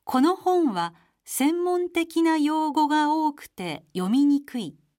この本は専門的な用語が多くて読みにくい。